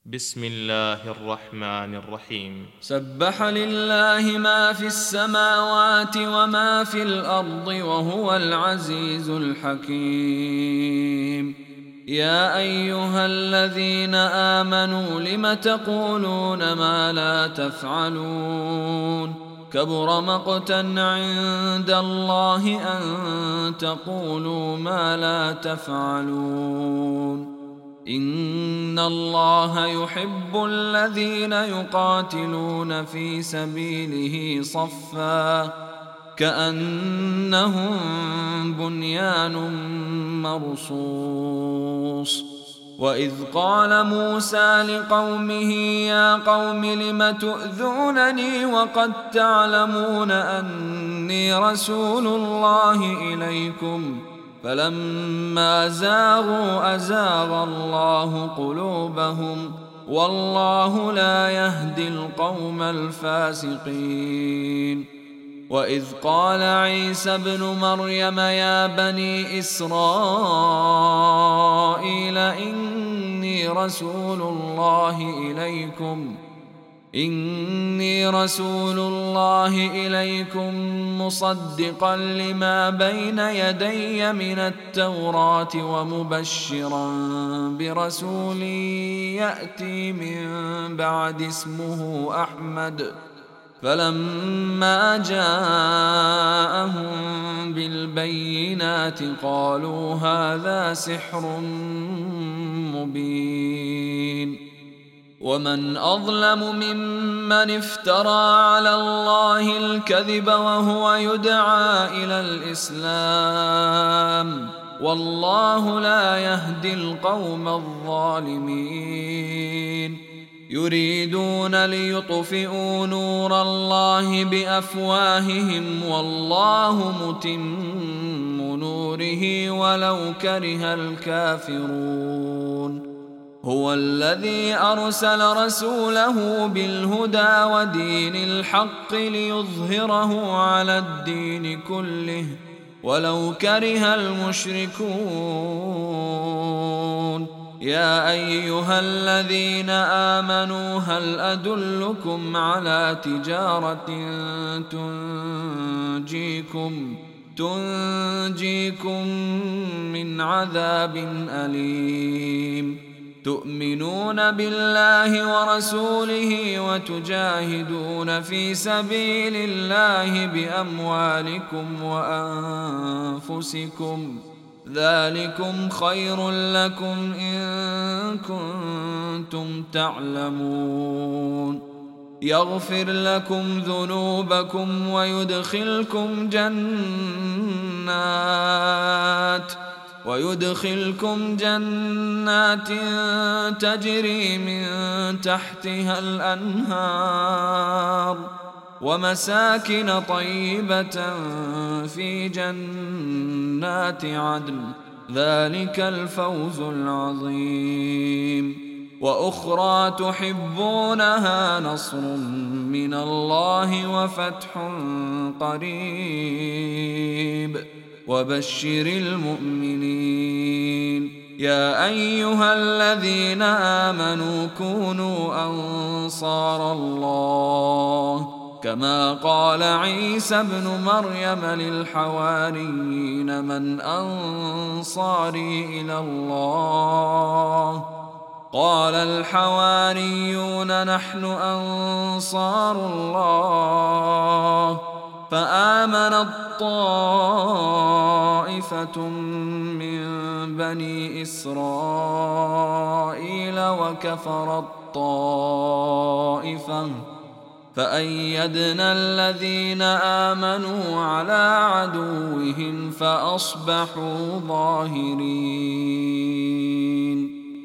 بسم الله الرحمن الرحيم. سبح لله ما في السماوات وما في الأرض وهو العزيز الحكيم. يا أيها الذين آمنوا لم تقولون ما لا تفعلون؟ كبر مقتا عند الله أن تقولوا ما لا تفعلون. إن الله يحب الذين يقاتلون في سبيله صفا كأنهم بنيان مرصوص. وإذ قال موسى لقومه يا قوم لم تؤذونني وقد تعلمون أني رسول الله إليكم فلما زاغوا أزاغ الله قلوبهم والله لا يهدي القوم الفاسقين. وإذ قال عيسى ابن مريم يا بني إسرائيل إني رسول الله إليكم مصدقا لما بين يدي من التوراة ومبشرا برسول يأتي من بعد اسمه أحمد. فلما جاءهم بالبينات قالوا هذا سحر مبين. ومن أظلم ممن افترى على الله الكذب وهو يدعى إلى الإسلام والله لا يهدي القوم الظالمين. يريدون ليطفئوا نور الله بأفواههم والله متم نوره ولو كره الكافرون. هو الذي أرسل رسوله بالهدى ودين الحق ليظهره على الدين كله ولو كره المشركون. يا أيها الذين آمنوا هل أدلكم على تجارة تنجيكم من عذاب أليم؟ تؤمنون بالله ورسوله وتجاهدون في سبيل الله بأموالكم وأنفسكم ذلكم خير لكم إن كنتم تعلمون. يغفر لكم ذنوبكم ويدخلكم جنات تجري من تحتها الأنهار ومساكن طيبة في جنات عدن ذلك الفوز العظيم. وأخرى تحبونها نصر من الله وفتح قريب وبشر المؤمنين. يا أيها الذين آمنوا كونوا أنصار الله كما قال عيسى ابن مريم للحواريين من أنصاري إلى الله؟ قال الحواريون نحن أنصار الله. فآمنت طائفة من بني إسرائيل وكفرت طائفة فأيدنا الذين آمنوا على عدوهم فأصبحوا ظاهرين.